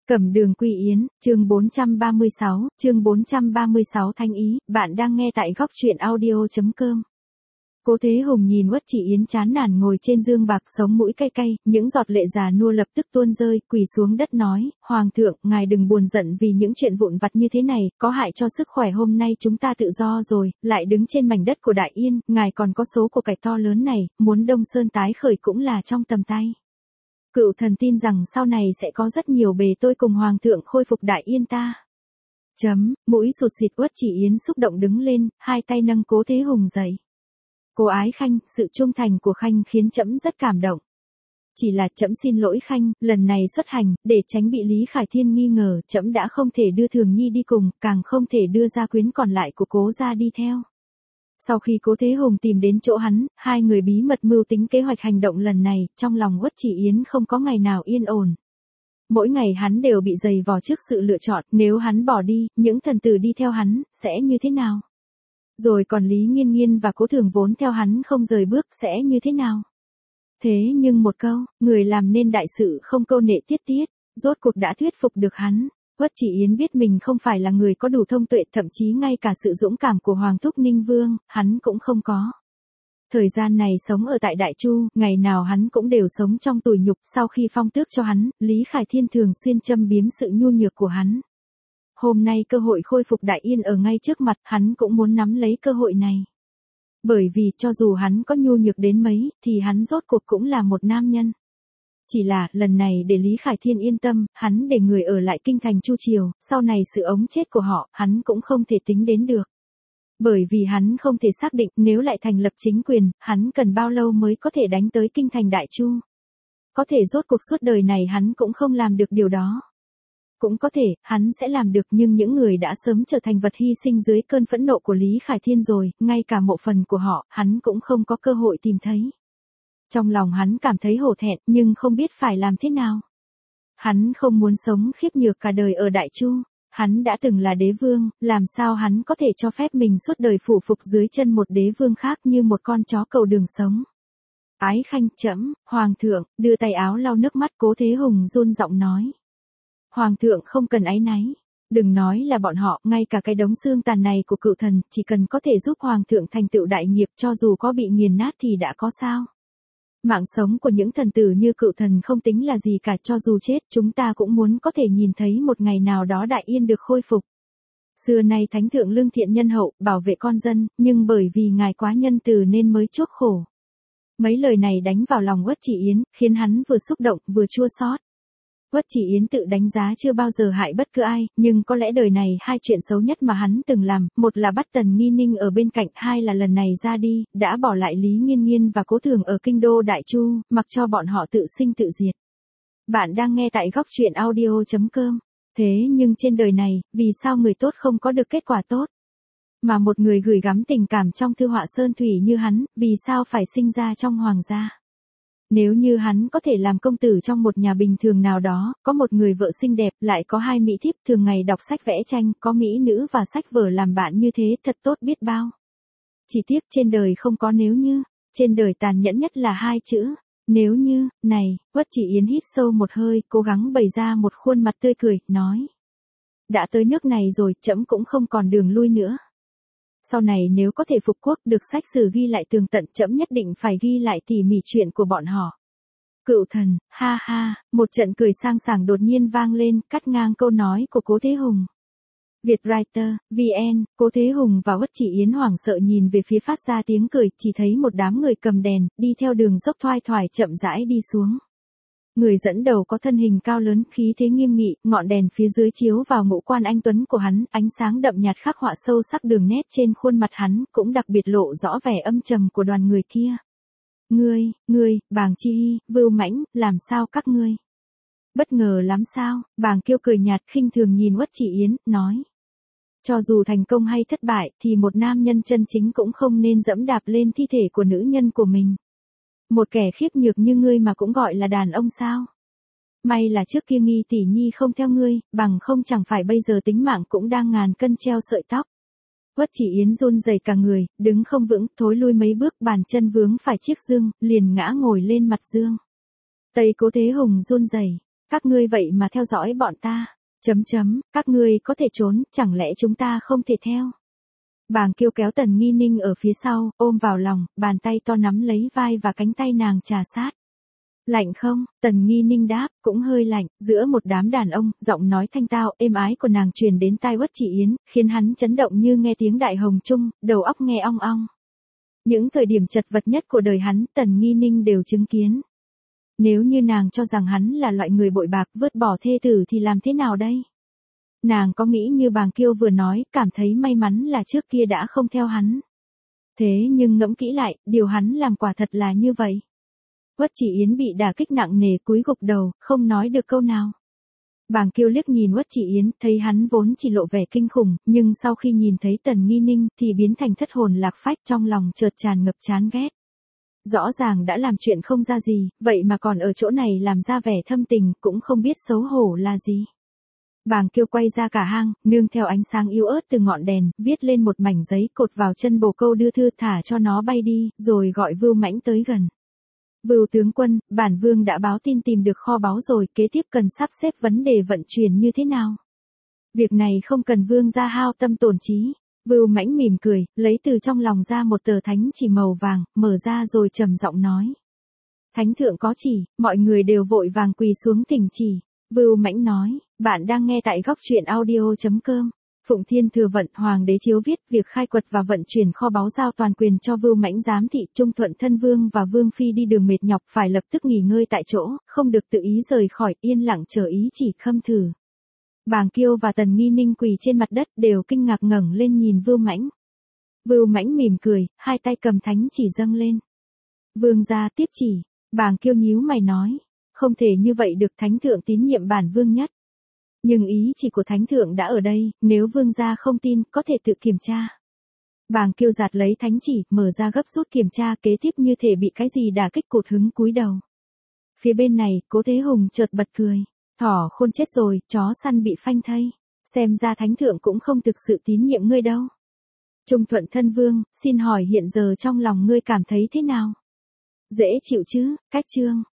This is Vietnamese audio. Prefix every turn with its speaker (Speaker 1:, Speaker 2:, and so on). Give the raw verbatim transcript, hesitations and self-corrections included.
Speaker 1: Cẩm Đường Quy Yến, chương bốn trăm ba mươi sáu, chương bốn trăm ba mươi sáu Thanh Ý, bạn đang nghe tại góc truyện audio.com. Cố Thế Hùng nhìn Uất Chỉ Yến chán nản ngồi trên giường bạc, sống mũi cay cay, những giọt lệ già nua lập tức tuôn rơi, quỳ xuống đất nói, Hoàng thượng, ngài đừng buồn giận vì những chuyện vụn vặt như thế này, có hại cho sức khỏe. Hôm nay chúng ta tự do rồi, lại đứng trên mảnh đất của Đại Yên, ngài còn có số của cải to lớn này, muốn Đông Sơn tái khởi cũng là trong tầm tay. Cựu thần tin rằng sau này sẽ có rất nhiều bề tôi cùng Hoàng thượng khôi phục Đại Yên ta. Chấm, mũi sụt xịt. Uất Chỉ Yến xúc động đứng lên, hai tay nâng Cố Thế Hùng dậy. Cô ái Khanh, sự trung thành của Khanh khiến trẫm rất cảm động. Chỉ là trẫm xin lỗi Khanh, lần này xuất hành, để tránh bị Lý Khải Thiên nghi ngờ, trẫm đã không thể đưa Thường Nhi đi cùng, càng không thể đưa gia quyến còn lại của Cố gia đi theo. Sau khi Cố Thế Hùng tìm đến chỗ hắn, hai người bí mật mưu tính kế hoạch hành động lần này, trong lòng Uất Chỉ Yến không có ngày nào yên ổn. Mỗi ngày hắn đều bị dày vò trước sự lựa chọn, nếu hắn bỏ đi, những thần tử đi theo hắn, sẽ như thế nào? Rồi còn Lý Nghiên Nghiên và Cố Thường vốn theo hắn không rời bước, sẽ như thế nào? Thế nhưng một câu, người làm nên đại sự không câu nệ tiết tiết, rốt cuộc đã thuyết phục được hắn. Uất Chỉ Yến biết mình không phải là người có đủ thông tuệ, thậm chí ngay cả sự dũng cảm của Hoàng thúc Ninh Vương, hắn cũng không có. Thời gian này sống ở tại Đại Chu, ngày nào hắn cũng đều sống trong tủi nhục. Sau khi phong tước cho hắn, Lý Khải Thiên thường xuyên châm biếm sự nhu nhược của hắn. Hôm nay cơ hội khôi phục Đại Yên ở ngay trước mặt, hắn cũng muốn nắm lấy cơ hội này. Bởi vì cho dù hắn có nhu nhược đến mấy, thì hắn rốt cuộc cũng là một nam nhân. Chỉ là, lần này để Lý Khải Thiên yên tâm, hắn để người ở lại kinh thành Chu Triều, sau này sự ống chết của họ, hắn cũng không thể tính đến được. Bởi vì hắn không thể xác định, nếu lại thành lập chính quyền, hắn cần bao lâu mới có thể đánh tới kinh thành Đại Chu. Có thể rốt cuộc suốt đời này hắn cũng không làm được điều đó. Cũng có thể, hắn sẽ làm được, nhưng những người đã sớm trở thành vật hy sinh dưới cơn phẫn nộ của Lý Khải Thiên rồi, ngay cả mộ phần của họ, hắn cũng không có cơ hội tìm thấy. Trong lòng hắn cảm thấy hổ thẹn, nhưng không biết phải làm thế nào. Hắn không muốn sống khiếp nhược cả đời ở Đại Chu. Hắn đã từng là đế vương, làm sao hắn có thể cho phép mình suốt đời phủ phục dưới chân một đế vương khác như một con chó cầu đường sống. Ái Khanh, trẫm, Hoàng thượng, đưa tay áo lau nước mắt. Cố Thế Hùng run giọng nói. Hoàng thượng không cần áy náy. Đừng nói là bọn họ, ngay cả cái đống xương tàn này của cựu thần, chỉ cần có thể giúp Hoàng thượng thành tựu đại nghiệp, cho dù có bị nghiền nát thì đã có sao. Mạng sống của những thần tử như cựu thần không tính là gì cả, cho dù chết, chúng ta cũng muốn có thể nhìn thấy một ngày nào đó Đại Yên được khôi phục. Xưa nay Thánh thượng lương thiện nhân hậu, bảo vệ con dân, nhưng bởi vì ngài quá nhân từ nên mới chuốc khổ. Mấy lời này đánh vào lòng Uất Chỉ Yến, khiến hắn vừa xúc động, vừa chua xót. Uất Chỉ Yến tự đánh giá chưa bao giờ hại bất cứ ai, nhưng có lẽ đời này hai chuyện xấu nhất mà hắn từng làm, một là bắt Tần Nghi Ninh ở bên cạnh, hai là lần này ra đi, đã bỏ lại Lý Nghiên Nghiên và Cố Thường ở kinh đô Đại Chu, mặc cho bọn họ tự sinh tự diệt. Bạn đang nghe tại góc truyện audio.com. Thế nhưng trên đời này, vì sao người tốt không có được kết quả tốt? Mà một người gửi gắm tình cảm trong thư họa sơn thủy như hắn, vì sao phải sinh ra trong hoàng gia? Nếu như hắn có thể làm công tử trong một nhà bình thường nào đó, có một người vợ xinh đẹp, lại có hai mỹ thiếp thường ngày đọc sách vẽ tranh, có mỹ nữ và sách vở làm bạn như thế, thật tốt biết bao. Chỉ tiếc trên đời không có nếu như, trên đời tàn nhẫn nhất là hai chữ, nếu như. Này, Uất Chỉ Yến hít sâu một hơi, cố gắng bày ra một khuôn mặt tươi cười, nói. Đã tới nước này rồi, trẫm cũng không còn đường lui nữa. Sau này nếu có thể phục quốc, được sách sử ghi lại tường tận, trẫm nhất định phải ghi lại tỉ mỉ chuyện của bọn họ. Cựu thần, ha ha, một trận cười sang sảng đột nhiên vang lên, cắt ngang câu nói của Cố Thế Hùng. Vietwriter, vê en, Cố Thế Hùng và Uất Chỉ Yến hoảng sợ nhìn về phía phát ra tiếng cười, chỉ thấy một đám người cầm đèn, đi theo đường dốc thoai thoải chậm rãi đi xuống. Người dẫn đầu có thân hình cao lớn, khí thế nghiêm nghị, ngọn đèn phía dưới chiếu vào ngũ quan anh tuấn của hắn, ánh sáng đậm nhạt khắc họa sâu sắc đường nét trên khuôn mặt hắn, cũng đặc biệt lộ rõ vẻ âm trầm của đoàn người kia. Ngươi, ngươi, Bàng Chi Hy, Vưu Mãnh, làm sao các ngươi? Bất ngờ lắm sao? Bàng Kiêu cười nhạt khinh thường nhìn Uất Chỉ Yến, nói. Cho dù thành công hay thất bại, thì một nam nhân chân chính cũng không nên dẫm đạp lên thi thể của nữ nhân của mình. Một kẻ khiếp nhược như ngươi mà cũng gọi là đàn ông sao? May là trước kia Nghi tỷ nhi không theo ngươi, bằng không chẳng phải bây giờ tính mạng cũng đang ngàn cân treo sợi tóc. Uất Chỉ Yến run rẩy cả người, đứng không vững, thối lui mấy bước, bàn chân vướng phải chiếc giường, liền ngã ngồi lên mặt giường. Tay Cố Thế Hùng run rẩy. Các ngươi vậy mà theo dõi bọn ta. Chấm chấm, các ngươi có thể trốn, chẳng lẽ chúng ta không thể theo. Bàng Kiêu kéo Tần Nghi Ninh ở phía sau, ôm vào lòng, bàn tay to nắm lấy vai và cánh tay nàng trà sát. Lạnh không? Tần Nghi Ninh đáp, cũng hơi lạnh, giữa một đám đàn ông, giọng nói thanh tao, êm ái của nàng truyền đến tai Uất Chỉ Yến, khiến hắn chấn động như nghe tiếng đại hồng trung, đầu óc nghe ong ong. Những thời điểm chật vật nhất của đời hắn, Tần Nghi Ninh đều chứng kiến. Nếu như nàng cho rằng hắn là loại người bội bạc vứt bỏ thê tử thì làm thế nào đây? Nàng có nghĩ như Bàng Kiêu vừa nói, cảm thấy may mắn là trước kia đã không theo hắn. Thế nhưng ngẫm kỹ lại, điều hắn làm quả thật là như vậy. Uất Chỉ Yến bị đả kích nặng nề cúi gục đầu, không nói được câu nào. Bàng Kiêu liếc nhìn Uất Chỉ Yến, thấy hắn vốn chỉ lộ vẻ kinh khủng, nhưng sau khi nhìn thấy Tần Nghi Ninh thì biến thành thất hồn lạc phách, trong lòng chợt tràn ngập chán ghét. Rõ ràng đã làm chuyện không ra gì, vậy mà còn ở chỗ này làm ra vẻ thâm tình, cũng không biết xấu hổ là gì. Bàng Kiêu quay ra cả hang, nương theo ánh sáng yếu ớt từ ngọn đèn, viết lên một mảnh giấy cột vào chân bồ câu đưa thư thả cho nó bay đi, rồi gọi Vưu Mãnh tới gần. Vưu tướng quân, bản vương đã báo tin tìm được kho báu rồi, kế tiếp cần sắp xếp vấn đề vận chuyển như thế nào? Việc này không cần vương gia hao tâm tổn trí. Vưu Mãnh mỉm cười, lấy từ trong lòng ra một tờ thánh chỉ màu vàng, mở ra rồi trầm giọng nói. Thánh thượng có chỉ, mọi người đều vội vàng quỳ xuống thỉnh chỉ. Vưu Mãnh nói, bạn đang nghe tại góc truyện audio chấm com. Phụng Thiên Thừa Vận, Hoàng đế chiếu viết, việc khai quật và vận chuyển kho báu giao toàn quyền cho Vưu Mãnh giám thị. Trung Thuận thân vương và vương phi đi đường mệt nhọc phải lập tức nghỉ ngơi tại chỗ, không được tự ý rời khỏi, yên lặng chờ ý chỉ khâm thử. Bàng Kiêu và Tần Nghi Ninh quỳ trên mặt đất đều kinh ngạc ngẩng lên nhìn Vưu Mãnh. Vưu Mãnh mỉm cười, hai tay cầm thánh chỉ dâng lên. Vương gia tiếp chỉ. Bàng Kiêu nhíu mày nói, không thể như vậy được, thánh thượng tín nhiệm bản vương nhất. Nhưng ý chỉ của thánh thượng đã ở đây, nếu vương gia không tin, có thể tự kiểm tra. Bàng Kiêu giạt lấy thánh chỉ, mở ra gấp rút kiểm tra, kế tiếp như thể bị cái gì đả kích, cụt hứng cúi đầu. Phía bên này, Cố Thế Hùng chợt bật cười. Thỏ khôn chết rồi, chó săn bị phanh thây. Xem ra thánh thượng cũng không thực sự tín nhiệm ngươi đâu. Trung Thuận thân vương, xin hỏi hiện giờ trong lòng ngươi cảm thấy thế nào? Dễ chịu chứ? Cách chương.